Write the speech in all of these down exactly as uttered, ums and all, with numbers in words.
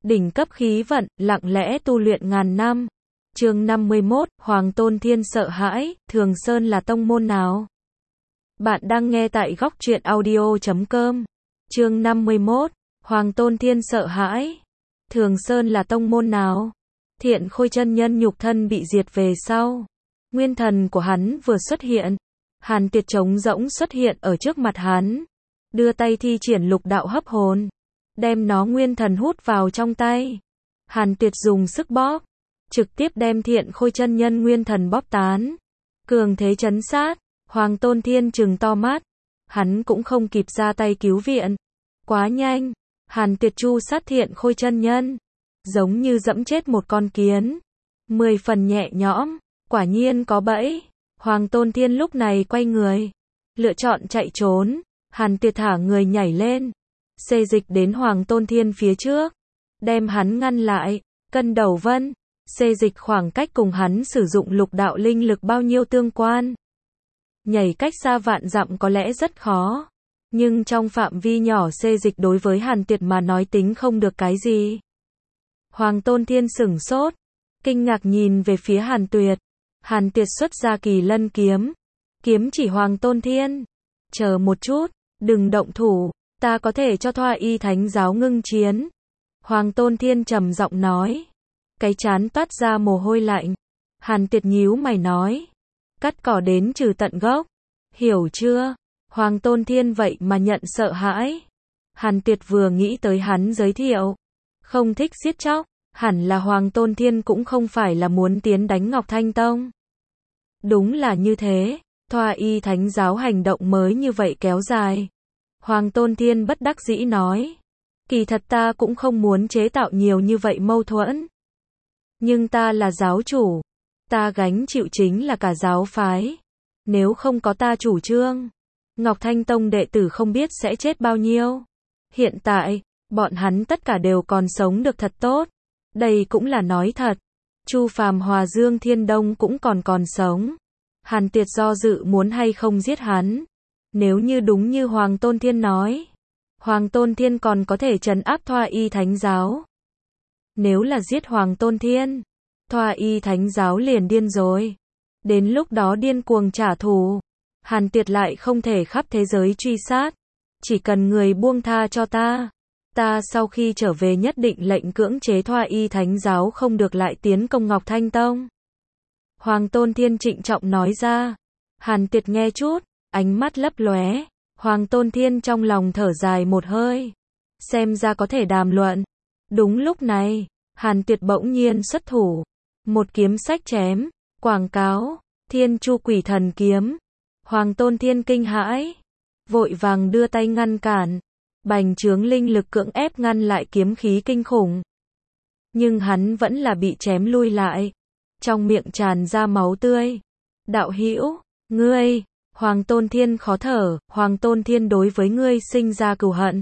đỉnh cấp khí vận, lặng lẽ tu luyện ngàn năm. Chương năm mươi mốt, Hoàng Tôn Thiên sợ hãi, Thường Sơn là tông môn nào? Bạn đang nghe tại góc truyện audio chấm com. Chương năm mươi mốt, Hoàng Tôn Thiên sợ hãi, Thường Sơn là tông môn nào? Thiện Khôi chân nhân nhục thân bị diệt về sau, nguyên thần của hắn vừa xuất hiện, Hàn Tuyệt trống rỗng xuất hiện ở trước mặt hắn, đưa tay thi triển lục đạo hấp hồn, đem nó nguyên thần hút vào trong tay. Hàn Tuyệt dùng sức bóp, trực tiếp đem Thiện Khôi chân nhân nguyên thần bóp tán. Cường thế chấn sát, Hoàng Tôn Thiên trừng to mắt, hắn cũng không kịp ra tay cứu viện. Quá nhanh, Hàn Tuyệt chu sát Thiện Khôi chân nhân, giống như dẫm chết một con kiến. Mười phần nhẹ nhõm, quả nhiên có bẫy. Hoàng Tôn Thiên lúc này quay người, lựa chọn chạy trốn. Hàn Tuyệt thả người nhảy lên, xê dịch đến Hoàng Tôn Thiên phía trước, đem hắn ngăn lại. Cân Đầu Vân, xê dịch khoảng cách cùng hắn sử dụng lục đạo linh lực bao nhiêu tương quan. Nhảy cách xa vạn dặm có lẽ rất khó, nhưng trong phạm vi nhỏ xê dịch đối với Hàn Tuyệt mà nói tính không được cái gì. Hoàng Tôn Thiên sửng sốt, kinh ngạc nhìn về phía Hàn Tuyệt. Hàn Tuyệt xuất ra Kỳ Lân kiếm, kiếm chỉ Hoàng Tôn Thiên. Chờ một chút, đừng động thủ, ta có thể cho Thoa Y Thánh giáo ngưng chiến. Hoàng Tôn Thiên trầm giọng nói, cái trán toát ra mồ hôi lạnh. Hàn Tuyệt nhíu mày nói, cắt cỏ đến trừ tận gốc, hiểu chưa? Hoàng Tôn Thiên vậy mà nhận sợ hãi. Hàn Tuyệt vừa nghĩ tới hắn giới thiệu, không thích giết chóc, hẳn là Hoàng Tôn Thiên cũng không phải là muốn tiến đánh Ngọc Thanh Tông. Đúng là như thế, Thoa Y Thánh giáo hành động mới như vậy kéo dài. Hoàng Tôn Thiên bất đắc dĩ nói, kỳ thật ta cũng không muốn chế tạo nhiều như vậy mâu thuẫn. Nhưng ta là giáo chủ, ta gánh chịu chính là cả giáo phái. Nếu không có ta chủ trương, Ngọc Thanh Tông đệ tử không biết sẽ chết bao nhiêu. Hiện tại, bọn hắn tất cả đều còn sống được thật tốt. Đây cũng là nói thật. Chu Phàm Hòa Dương Thiên Đông cũng còn còn sống. Hàn Tuyệt do dự muốn hay không giết hắn. Nếu như đúng như Hoàng Tôn Thiên nói, Hoàng Tôn Thiên còn có thể trấn áp Thoa Y Thánh giáo. Nếu là giết Hoàng Tôn Thiên, Thoa Y Thánh giáo liền điên rồi. Đến lúc đó điên cuồng trả thù, Hàn Tuyệt lại không thể khắp thế giới truy sát. Chỉ cần người buông tha cho ta, ta sau khi trở về nhất định lệnh cưỡng chế Thoa Y Thánh giáo không được lại tiến công Ngọc Thanh Tông. Hoàng Tôn Thiên trịnh trọng nói ra. Hàn Tuyệt nghe chút, ánh mắt lấp lóe. Hoàng Tôn Thiên trong lòng thở dài một hơi, xem ra có thể đàm luận. Đúng lúc này, Hàn Tuyệt bỗng nhiên xuất thủ, một kiếm sách chém, quảng cáo, Thiên Chu Quỷ Thần kiếm. Hoàng Tôn Thiên kinh hãi, vội vàng đưa tay ngăn cản, bành trướng linh lực cưỡng ép ngăn lại kiếm khí kinh khủng. Nhưng hắn vẫn là bị chém lui lại, trong miệng tràn ra máu tươi. Đạo hữu, ngươi, Hoàng Tôn Thiên khó thở, Hoàng Tôn Thiên đối với ngươi sinh ra cừu hận.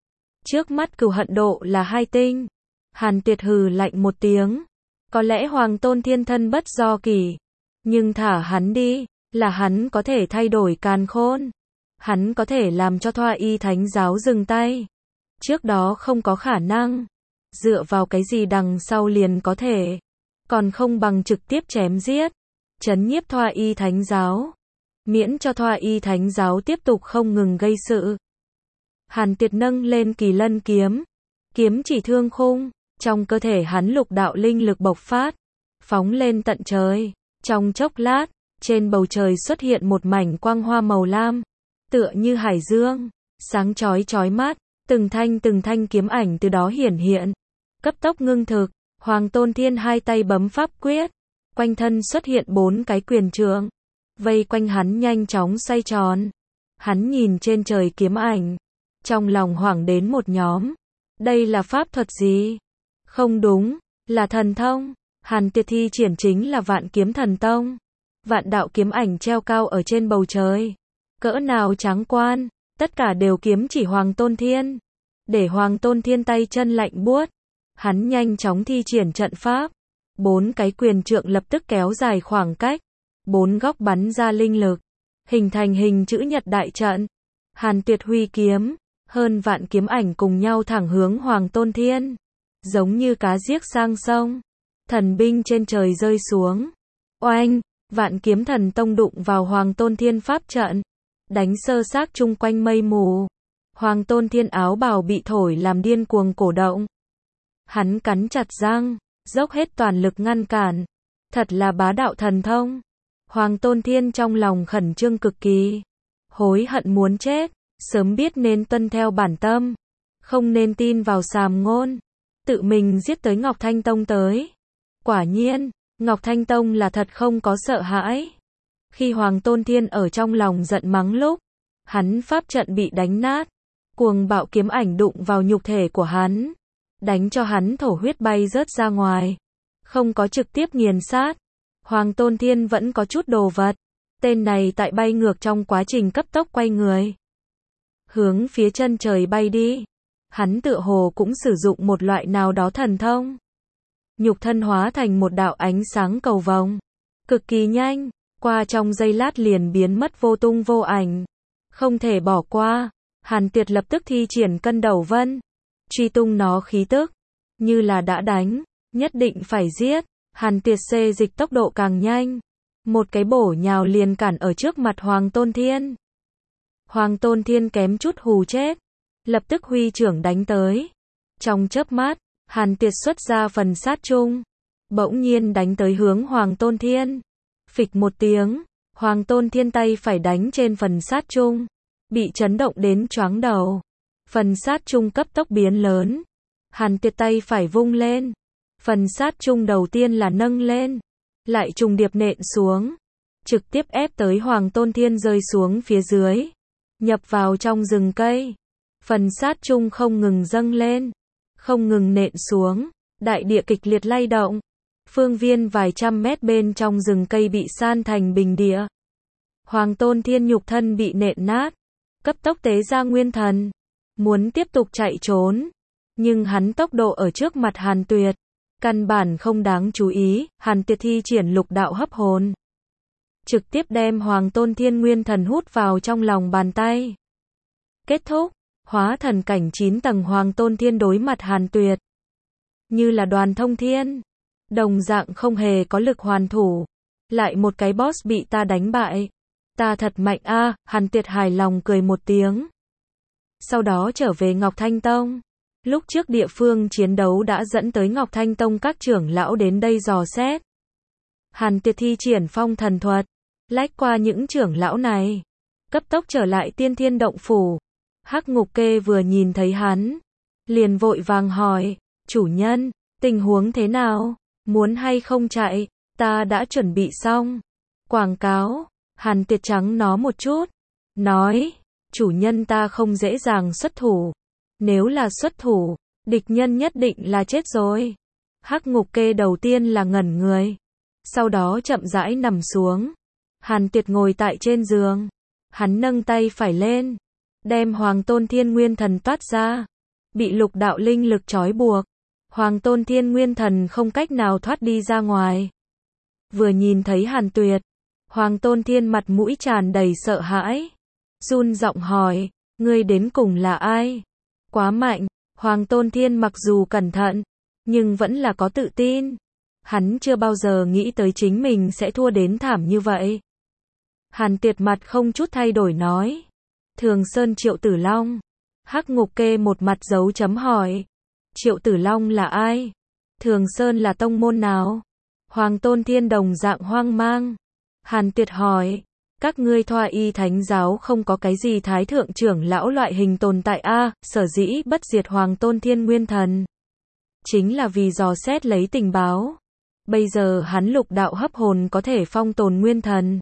Trước mắt cừu hận độ là hai tinh. Hàn Tuyệt hừ lạnh một tiếng. Có lẽ Hoàng Tôn Thiên thân bất do kỷ, nhưng thả hắn đi, là hắn có thể thay đổi càn khôn. Hắn có thể làm cho Thoa Y Thánh giáo dừng tay. Trước đó không có khả năng. Dựa vào cái gì đằng sau liền có thể. Còn không bằng trực tiếp chém giết, trấn nhiếp Thoa Y Thánh giáo. Miễn cho Thoa Y Thánh giáo tiếp tục không ngừng gây sự. Hàn Tuyệt nâng lên Kỳ Lân kiếm, kiếm chỉ thương khung, trong cơ thể hắn lục đạo linh lực bộc phát, phóng lên tận trời. Trong chốc lát, trên bầu trời xuất hiện một mảnh quang hoa màu lam, tựa như hải dương, sáng chói chói mắt, từng thanh từng thanh kiếm ảnh từ đó hiển hiện, cấp tốc ngưng thực. Hoàng Tôn Thiên hai tay bấm pháp quyết, quanh thân xuất hiện bốn cái quyền trượng, vây quanh hắn nhanh chóng xoay tròn. Hắn nhìn trên trời kiếm ảnh, trong lòng hoảng đến một nhóm. Đây là pháp thuật gì? Không đúng, là thần thông. Hàn Tuyệt thi triển chính là Vạn Kiếm Thần Tông. Vạn đạo kiếm ảnh treo cao ở trên bầu trời, cỡ nào tráng quan, tất cả đều kiếm chỉ Hoàng Tôn Thiên. Để Hoàng Tôn Thiên tay chân lạnh buốt, hắn nhanh chóng thi triển trận pháp. Bốn cái quyền trượng lập tức kéo dài khoảng cách, bốn góc bắn ra linh lực, hình thành hình chữ nhật đại trận. Hàn Tuyệt huy kiếm, hơn vạn kiếm ảnh cùng nhau thẳng hướng Hoàng Tôn Thiên. giống như cá giết sang sông. Thần binh trên trời rơi xuống. Oanh, Vạn Kiếm Thần Tông đụng vào Hoàng Tôn Thiên pháp trận, đánh sơ xác chung quanh mây mù. Hoàng Tôn Thiên áo bào bị thổi làm điên cuồng cổ động. Hắn cắn chặt răng, dốc hết toàn lực ngăn cản. Thật là bá đạo thần thông. Hoàng Tôn Thiên trong lòng khẩn trương cực kỳ, hối hận muốn chết, sớm biết nên tuân theo bản tâm, không nên tin vào sàm ngôn, tự mình giết tới Ngọc Thanh Tông tới. Quả nhiên, Ngọc Thanh Tông là thật không có sợ hãi. Khi Hoàng Tôn Thiên ở trong lòng giận mắng lúc, hắn pháp trận bị đánh nát, cuồng bạo kiếm ảnh đụng vào nhục thể của hắn, đánh cho hắn thổ huyết bay rớt ra ngoài, không có trực tiếp nghiền sát. Hoàng Tôn Thiên vẫn có chút đồ vật. Tên này tại bay ngược trong quá trình cấp tốc quay người, hướng phía chân trời bay đi. Hắn tựa hồ cũng sử dụng một loại nào đó thần thông. Nhục thân hóa thành một đạo ánh sáng cầu vồng, cực kỳ nhanh, qua trong giây lát liền biến mất vô tung vô ảnh. Không thể bỏ qua, Hàn Tuyệt lập tức thi triển cân đầu vân, truy tung nó khí tức, như là đã đánh, nhất định phải giết. Hàn Tuyệt xê dịch tốc độ càng nhanh, một cái bổ nhào liền cản ở trước mặt Hoàng Tôn Thiên. Hoàng Tôn Thiên kém chút hù chết, lập tức huy trưởng đánh tới. Trong chớp mắt, Hàn Tuyệt xuất ra phần sát chung, bỗng nhiên đánh tới hướng Hoàng Tôn Thiên. Phịch một tiếng, Hoàng Tôn Thiên tay phải đánh trên phần sát chung, bị chấn động đến choáng đầu. Phần sát chung cấp tốc biến lớn. Hàn Tuyệt tay phải vung lên, phần sát chung đầu tiên là nâng lên, lại trùng điệp nện xuống, trực tiếp ép tới Hoàng Tôn Thiên rơi xuống phía dưới, nhập vào trong rừng cây. Phần sát chung không ngừng dâng lên, không ngừng nện xuống, đại địa kịch liệt lay động. Phương viên vài trăm mét bên trong rừng cây bị san thành bình địa. Hoàng Tôn Thiên nhục thân bị nện nát, cấp tốc tế ra nguyên thần, muốn tiếp tục chạy trốn, nhưng hắn tốc độ ở trước mặt Hàn Tuyệt, căn bản không đáng chú ý. Hàn Tuyệt thi triển lục đạo hấp hồn, trực tiếp đem Hoàng Tôn Thiên nguyên thần hút vào trong lòng bàn tay. Kết thúc, hóa thần cảnh chín tầng Hoàng Tôn Thiên đối mặt Hàn Tuyệt, như là đoàn thông thiên, đồng dạng không hề có lực hoàn thủ. Lại một cái boss bị ta đánh bại. Ta thật mạnh a. À, Hàn Tuyệt hài lòng cười một tiếng. Sau đó trở về Ngọc Thanh Tông. Lúc trước địa phương chiến đấu đã dẫn tới Ngọc Thanh Tông các trưởng lão đến đây dò xét. Hàn Tuyệt thi triển phong thần thuật, lách qua những trưởng lão này, cấp tốc trở lại Tiên Thiên Động Phủ. Hắc Ngục Kê vừa nhìn thấy hắn, liền vội vàng hỏi, chủ nhân, tình huống thế nào, muốn hay không chạy? Ta đã chuẩn bị xong. Quảng cáo. Hàn Tuyệt trắng nó một chút, nói, chủ nhân ta không dễ dàng xuất thủ. Nếu là xuất thủ, địch nhân nhất định là chết rồi. Hắc Ngục Kê đầu tiên là ngẩn người, sau đó chậm rãi nằm xuống. Hàn Tuyệt ngồi tại trên giường, hắn nâng tay phải lên, đem Hoàng Tôn Thiên nguyên thần toát ra, bị lục đạo linh lực trói buộc. Hoàng Tôn Thiên nguyên thần không cách nào thoát đi ra ngoài. Vừa nhìn thấy Hàn Tuyệt, Hoàng Tôn Thiên mặt mũi tràn đầy sợ hãi, run giọng hỏi, ngươi đến cùng là ai? Quá mạnh. Hoàng Tôn Thiên mặc dù cẩn thận, nhưng vẫn là có tự tin. Hắn chưa bao giờ nghĩ tới chính mình sẽ thua đến thảm như vậy. Hàn Tuyệt mặt không chút thay đổi nói, Thường Sơn Triệu Tử Long. Hắc Ngục Kê một mặt dấu chấm hỏi, Triệu Tử Long là ai? Thường Sơn là tông môn nào? Hoàng Tôn Thiên đồng dạng hoang mang. Hàn Tuyệt hỏi, các ngươi Thoa Y Thánh giáo không có cái gì thái thượng trưởng lão loại hình tồn tại a? À, sở dĩ bất diệt Hoàng Tôn Thiên nguyên thần, chính là vì dò xét lấy tình báo. Bây giờ hắn lục đạo hấp hồn có thể phong tồn nguyên thần,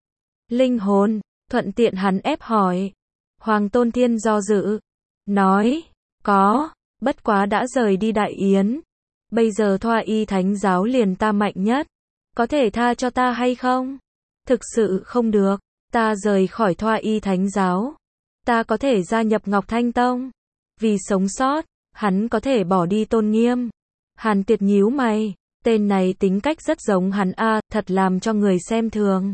linh hồn, thuận tiện hắn ép hỏi. Hoàng Tôn Thiên do dự, nói, có, bất quá đã rời đi Đại Yến. Bây giờ Thoa Y Thánh giáo liền ta mạnh nhất, có thể tha cho ta hay không? Thực sự không được, ta rời khỏi Thoa Y Thánh giáo, ta có thể gia nhập Ngọc Thanh Tông. Vì sống sót, hắn có thể bỏ đi tôn nghiêm. Hàn Tuyệt nhíu mày, tên này tính cách rất giống hắn a, à, thật làm cho người xem thường.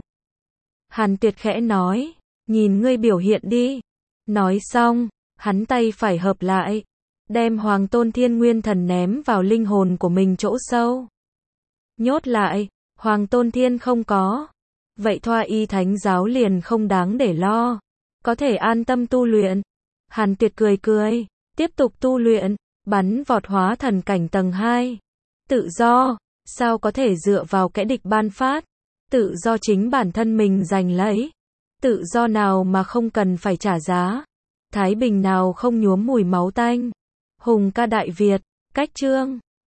Hàn Tuyệt khẽ nói, nhìn ngươi biểu hiện đi. Nói xong, hắn tay phải hợp lại, đem Hoàng Tôn Thiên Nguyên Thần ném vào linh hồn của mình chỗ sâu. Nhốt lại, Hoàng Tôn Thiên không có. Vậy Thoa Y Thánh giáo liền không đáng để lo. Có thể an tâm tu luyện. Hàn Tuyệt cười cười, tiếp tục tu luyện, bắn vọt hóa thần cảnh tầng hai. Tự do, sao có thể dựa vào kẻ địch ban phát? Tự do chính bản thân mình giành lấy. Tự do nào mà không cần phải trả giá? Thái bình nào không nhuốm mùi máu tanh? Hùng ca Đại Việt, cách chương